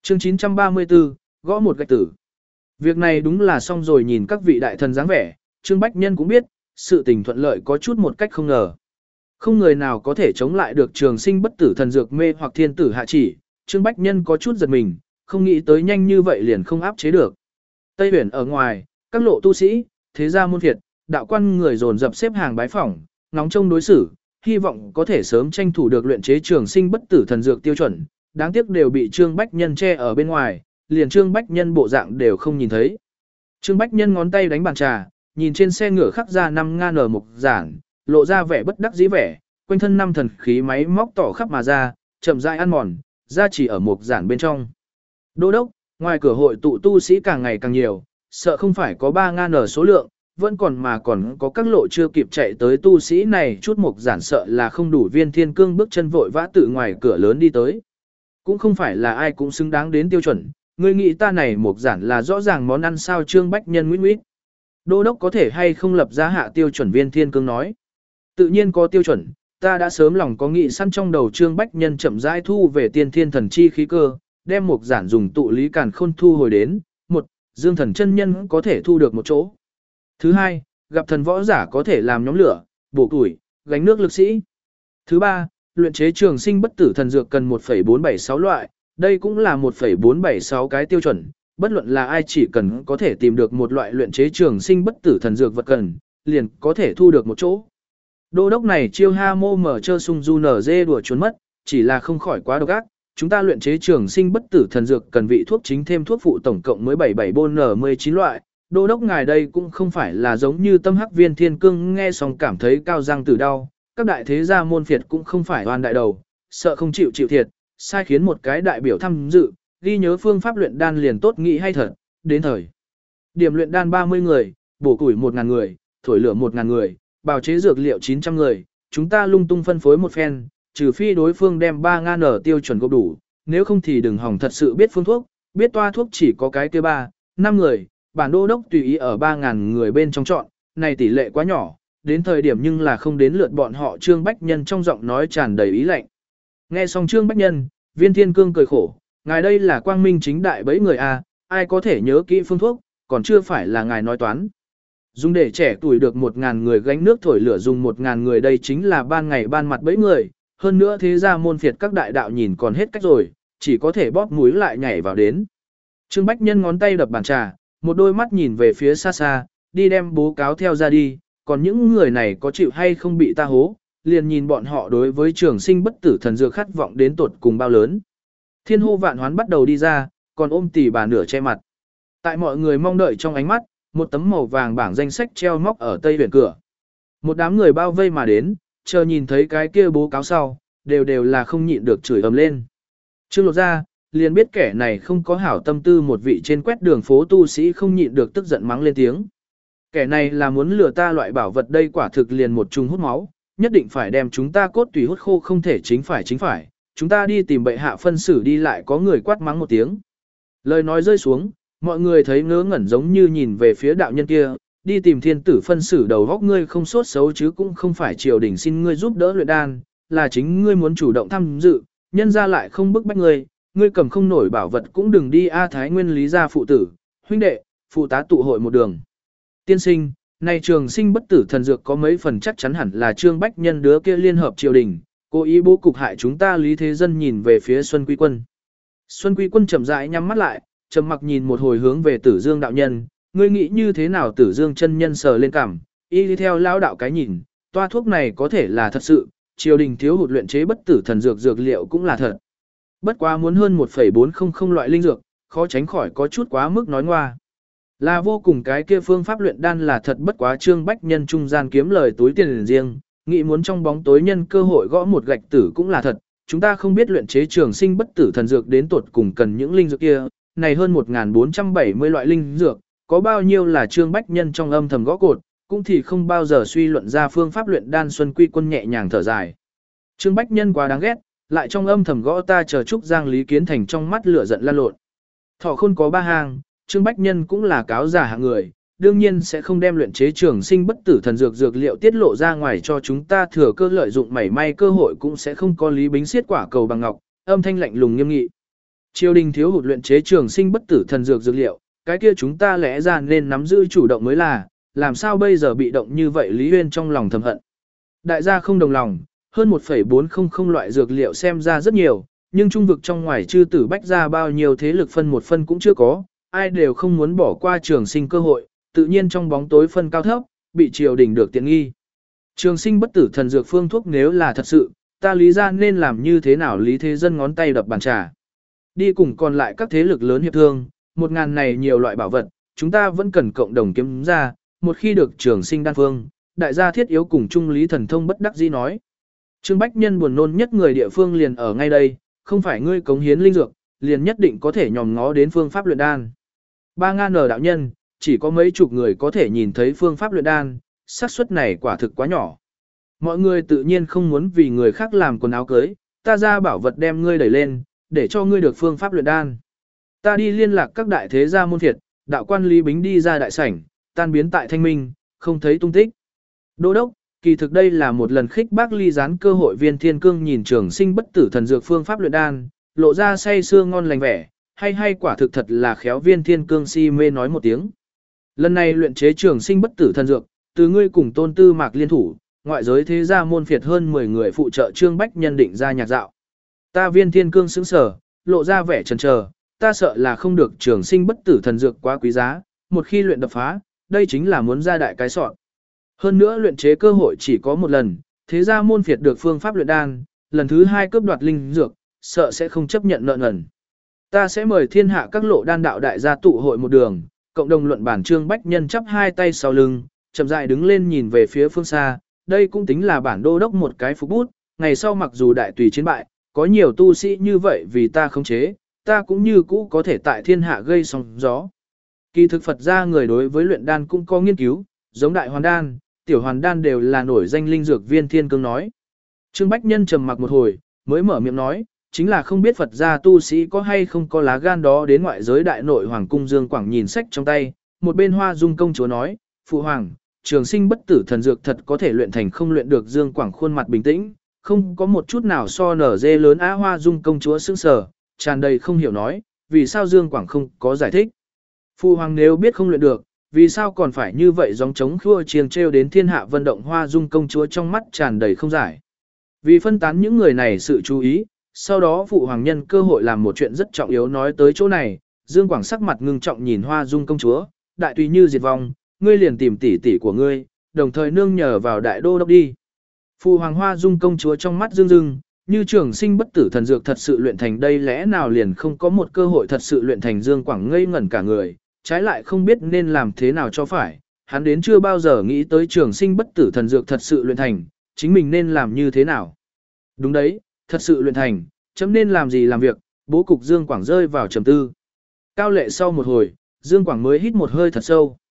Chương 934, gõ một gạch tử. Việc này đúng là xong rồi, nhìn các vị đại thần dáng vẻ, Trương Bách Nhân cũng biết, sự tình thuận lợi có chút một cách không ngờ. Không người nào có thể chống lại được trường sinh bất tử thần dược mê hoặc thiên tử hạ chỉ, Trương Bách Nhân có chút giật mình, không nghĩ tới nhanh như vậy liền không áp chế được. Tây Huyền ở ngoài, các lộ tu sĩ, thế gia môn phiệt, đạo quan người dồn dập xếp hàng bái phỏng, ngóng trông đối xử, hy vọng có thể sớm tranh thủ được luyện chế trường sinh bất tử thần dược tiêu chuẩn, đáng tiếc đều bị Trương Bách Nhân che ở bên ngoài, liền Trương Bách Nhân bộ dạng đều không nhìn thấy. Trương Bách Nhân ngón tay đánh bàn trà, nhìn trên xe ngựa khắc ra 5 ngàn ở mục giản, lộ ra vẻ bất đắc dĩ vẻ, quanh thân 5 thần khí máy móc tỏ khắp mà ra, chậm rãi ăn mòn, ra chỉ ở mục giản bên trong. Đô đốc, ngoài cửa hội tụ tu sĩ càng ngày càng nhiều, sợ không phải có 3 ngàn ở số lượng, vẫn còn có các lộ chưa kịp chạy tới tu sĩ này, chút mục giản sợ là không đủ. Viên Thiên Cương bước chân vội vã tự ngoài cửa lớn đi tới. Cũng không phải là ai cũng xứng đáng đến tiêu chuẩn, ngươi nghĩ ta này mục giản là rõ ràng món ăn sao? Trương Bách Nhân nguyết nguyết. Đô đốc có thể hay không lập giá hạ tiêu chuẩn? Viên Thiên Cương nói. Tự nhiên có tiêu chuẩn, ta đã sớm lòng có nghị săn trong đầu. Trương Bách Nhân chậm rãi thu về tiên thiên thần chi khí cơ, đem mục giản dùng tụ lý càn khôn thu hồi đến. Một, Dương Thần chân nhân có thể thu được một chỗ. Thứ hai, gặp thần võ giả có thể làm nhóm lửa, bổ tuổi, gánh nước lực sĩ. Thứ ba, luyện chế trường sinh bất tử thần dược cần 1,476 loại, đây cũng là 1,476 cái tiêu chuẩn, bất luận là ai chỉ cần có thể tìm được một loại luyện chế trường sinh bất tử thần dược vật cần, liền có thể thu được một chỗ. Đô đốc này chiêu ha mô mở chơ sung du nở dê đùa trốn mất, chỉ là không khỏi quá độc ác. Chúng ta luyện chế trường sinh bất tử thần dược cần vị thuốc chính thêm thuốc phụ tổng cộng mới 7749 loại. Đô đốc ngài đây cũng không phải là giống như tâm hắc. Viên Thiên Cương nghe xong cảm thấy cao răng tử đau, các đại thế gia môn phiệt cũng không phải oan đại đầu, sợ không chịu thiệt, sai khiến một cái đại biểu tham dự, ghi nhớ phương pháp luyện đan liền tốt nghĩ hay thật. Đến thời điểm luyện đan 30 người, bổ củi 1000 người, thổi lửa 1000 người, bào chế dược liệu 900 người, chúng ta lung tung phân phối một phen, trừ phi đối phương đem 3 ngàn ở tiêu chuẩn gộp đủ, nếu không thì đừng hỏng thật sự biết phương thuốc, biết toa thuốc chỉ có cái kia 3-5 người, bản đô đốc tùy ý ở 3000 người bên trong chọn, này tỷ lệ quá nhỏ, đến thời điểm nhưng là không đến lượt bọn họ. Trương Bách Nhân trong giọng nói tràn đầy ý lạnh. Nghe xong Trương Bách Nhân, Viên Thiên Cương cười khổ, ngài đây là quang minh chính đại bẫy người a, ai có thể nhớ kỹ phương thuốc, còn chưa phải là ngài nói toán. Dùng để trẻ tuổi được 1000 người gánh nước thổi lửa dùng 1000 người, đây chính là ban ngày ban mặt bẫy người, hơn nữa thế gia môn phiệt các đại đạo nhìn còn hết cách rồi, chỉ có thể bóp mũi lại nhảy vào đến. Trương Bách Nhân ngón tay đập bàn trà, một đôi mắt nhìn về phía xa xa, đi đem bố cáo theo ra đi, còn những người này có chịu hay không bị ta hố, liền nhìn bọn họ đối với trường sinh bất tử thần dược khát vọng đến tột cùng bao lớn. Thiên hô vạn hoán bắt đầu đi ra, còn ôm tỷ bà nửa che mặt. Tại mọi người mong đợi trong ánh mắt, một tấm màu vàng bảng danh sách treo móc ở tây huyền cửa. Một đám người bao vây mà đến, chờ nhìn thấy cái kia bố cáo sau, đều là không nhịn được chửi ầm lên. Trương Lột ra, liền biết kẻ này không có hảo tâm tư. Một vị trên quét đường phố tu sĩ không nhịn được tức giận mắng lên tiếng. Kẻ này là muốn lừa ta loại bảo vật đây, quả thực liền một chung hút máu, nhất định phải đem chúng ta cốt tùy hút khô, không thể chính phải, chúng ta đi tìm bệ hạ phân xử đi. Lại có người quát mắng một tiếng. Lời nói rơi xuống, mọi người thấy ngớ ngẩn giống như nhìn về phía đạo nhân kia, đi tìm thiên tử phân xử. Đầu góc ngươi không sốt xấu chứ, cũng không phải triều đình xin ngươi giúp đỡ luyện đan, là chính ngươi muốn chủ động tham dự, nhân ra lại không bức bách ngươi, ngươi cầm không nổi bảo vật cũng đừng đi. A Thái Nguyên Lý gia phụ tử, huynh đệ, phụ tá tụ hội một đường. Tiên sinh, này trường sinh bất tử thần dược có mấy phần chắc chắn hẳn là Trương Bách Nhân đứa kia liên hợp triều đình, cố ý bố cục hại chúng ta. Lý Thế Dân nhìn về phía Xuân Quy Quân. Xuân Quy Quân chậm rãi nhắm mắt lại, trầm mặc nhìn một hồi hướng về Tử Dương đạo nhân, ngươi nghĩ như thế nào? Tử Dương chân nhân sờ lên cằm, y đi theo lão đạo cái nhìn, toa thuốc này có thể là thật sự, triều đình thiếu hụt luyện chế bất tử thần dược dược liệu cũng là thật. Bất quá muốn hơn 1,400 loại linh dược, khó tránh khỏi có chút quá mức nói ngoa. Là vô cùng cái kia phương pháp luyện đan là thật, bất quá Trương Bách Nhân trung gian kiếm lời túi tiền riêng, nghĩ muốn trong bóng tối nhân cơ hội gõ một gạch tử cũng là thật. Chúng ta không biết luyện chế trường sinh bất tử thần dược đến tột cùng cần những linh dược kia, này hơn 1470 loại linh dược, có bao nhiêu là Trương Bách Nhân trong âm thầm gõ cột, cũng thì không bao giờ suy luận ra phương pháp luyện đan. Xuân Quy Quân nhẹ nhàng thở dài. Trương Bách Nhân quá đáng ghét, lại trong âm thầm gõ ta chờ Trúc Giang. Lý Kiến Thành trong mắt lửa giận lan lộn. Thọ Khôn có 3 hàng, Trương Bách Nhân cũng là cáo giả hạng người, đương nhiên sẽ không đem luyện chế trường sinh bất tử thần dược dược liệu tiết lộ ra ngoài cho chúng ta thừa cơ lợi dụng mảy may cơ hội cũng sẽ không có. Lý Bính siết quả cầu bằng ngọc, âm thanh lạnh lùng nghiêm nghị. Triều đình thiếu hụt luyện chế trường sinh bất tử thần dược dược liệu, cái kia chúng ta lẽ ra nên nắm giữ chủ động mới là, làm sao bây giờ bị động như vậy Lý Huyên trong lòng thầm hận. Đại gia không đồng lòng, hơn 1,400 loại dược liệu xem ra rất nhiều, nhưng trung vực trong ngoài chư tử bách ra bao nhiêu thế lực phân một phân cũng chưa có, ai đều không muốn bỏ qua trường sinh cơ hội, tự nhiên trong bóng tối phân cao thấp, bị triều đình được tiện nghi. Trường sinh bất tử thần dược phương thuốc nếu là thật sự, ta lý ra nên làm như thế nào Lý Thế Dân ngón tay đập bàn trà. Đi cùng còn lại các thế lực lớn hiệp thương, 1.000 này nhiều loại bảo vật, chúng ta vẫn cần cộng đồng kiếm ra, một khi được trường sinh đan phương, đại gia thiết yếu cùng chung Lý Thần Thông bất đắc dĩ nói. Trương Bách Nhân buồn nôn nhất người địa phương liền ở ngay đây, không phải ngươi cống hiến linh dược, liền nhất định có thể nhòm ngó đến phương pháp luyện đan. 3.000 đạo nhân, chỉ có mấy chục người có thể nhìn thấy phương pháp luyện đan, xác suất này quả thực quá nhỏ. Mọi người tự nhiên không muốn vì người khác làm quần áo cưới, ta ra bảo vật đem ngươi đẩy lên, để cho ngươi được phương pháp luyện đan. Ta đi liên lạc các đại thế gia môn phiệt, đạo quan Lý Bính đi ra đại sảnh, tan biến tại Thanh Minh, không thấy tung tích. Đô đốc, kỳ thực đây là một lần khích bác ly gián cơ hội Viên Thiên Cương nhìn trường sinh bất tử thần dược phương pháp luyện đan, lộ ra say sưa ngon lành vẻ, hay quả thực thật là khéo Viên Thiên Cương si mê nói một tiếng. Lần này luyện chế trường sinh bất tử thần dược, từ ngươi cùng Tôn Tư Mạc liên thủ, ngoại giới thế gia môn phiệt hơn 10 người phụ trợ Trương Bách Nhân định ra nhạc dạo. Ta Viên Thiên Cương sững sờ, lộ ra vẻ chần chờ, ta sợ là không được trường sinh bất tử thần dược quá quý giá, một khi luyện đập phá, đây chính là muốn ra đại cái sọn. Hơn nữa luyện chế cơ hội chỉ có một lần, thế gia môn phiệt được phương pháp luyện đan, lần thứ 2 cướp đoạt linh dược, sợ sẽ không chấp nhận nợ nần. Ta sẽ mời thiên hạ các lộ đan đạo đại gia tụ hội một đường, cộng đồng luận bản. Trương Bách Nhân chắp hai tay sau lưng, chậm rãi đứng lên nhìn về phía phương xa, đây cũng tính là bản đô đốc một cái phục bút, ngày sau mặc dù đại tùy chiến bại, có nhiều tu sĩ như vậy vì ta khống chế, ta cũng như cũ có thể tại thiên hạ gây sóng gió. Kỳ thực Phật gia người đối với luyện đan cũng có nghiên cứu, giống đại hoàn đan, tiểu hoàn đan đều là nổi danh linh dược. Viên Thiên Cương nói. Trương Bách Nhân trầm mặc một hồi, mới mở miệng nói, chính là không biết Phật gia tu sĩ có hay không có lá gan đó đến ngoại giới đại nội hoàng cung. Dương Quảng nhìn sách trong tay, một bên Hoa Dung công chúa nói, phụ hoàng, trường sinh bất tử thần dược thật có thể luyện thành không luyện được. Dương Quảng khuôn mặt bình tĩnh, không có một chút nào so nở dê lớn á. Hoa Dung công chúa sững sờ, tràn đầy không hiểu nói, vì sao Dương Quảng không có giải thích. Phụ hoàng nếu biết không luyện được, vì sao còn phải như vậy gióng trống khua chiêng treo đến thiên hạ vận động. Hoa Dung công chúa trong mắt tràn đầy không giải. Vì phân tán những người này sự chú ý, sau đó phụ hoàng nhân cơ hội làm một chuyện rất trọng yếu nói tới chỗ này, Dương Quảng sắc mặt ngưng trọng nhìn Hoa Dung công chúa, đại tùy như diệt vong, ngươi liền tìm tỷ tỷ của ngươi, đồng thời nương nhờ vào đại đô đốc đi. Phụ hoàng. Hoa Dung công chúa trong mắt rưng rưng, như trường sinh bất tử thần dược thật sự luyện thành đây lẽ nào liền không có một cơ hội thật sự luyện thành. Dương Quảng ngây ngẩn cả người, trái lại không biết nên làm thế nào cho phải, hắn đến chưa bao giờ nghĩ tới trường sinh bất tử thần dược thật sự luyện thành, chính mình nên làm như thế nào. Đúng đấy, thật sự luyện thành, chấm nên làm gì làm việc, bố cục. Dương Quảng rơi vào trầm tư. Cao lệ sau một hồi, Dương Quảng mới hít một hơi thật sâu.